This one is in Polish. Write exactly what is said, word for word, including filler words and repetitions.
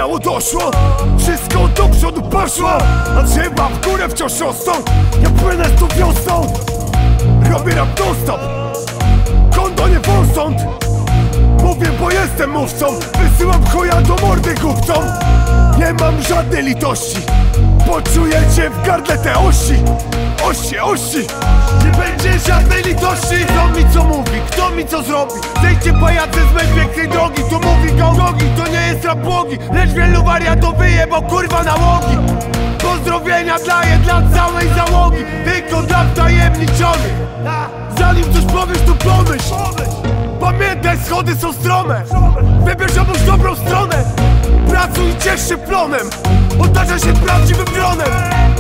śmiało doszło, wszystko do przodu poszło, a trzeba w górę wciąż rosną. Ja płynę z tą wiosną, robię rap non stop, kondo nie wąsąd. Mówię, bo jestem mówcą, wysyłam chuja do mordy głupcom. Nie mam żadnej litości, poczujecie w gardle te osi. Osi, osi. Nie będzie żadnej litości. Kto mi co mówi, kto mi co zrobi? Zejdźcie pajacy z mej pięknej drogi. Tu mówi gołgogi, to nie jest rap błogi, lecz wielu wariatów wyjebał kurwa nałogi. Pozdrowienia daję dla całej załogi, tylko dla wtajemniczonych. Zanim coś powiesz, to pomyśl. Pamiętaj, schody są strome, wybierz obóz dobrą stronę. Pracuj i ciesz się plonem, otacza się prawdziwym gronem.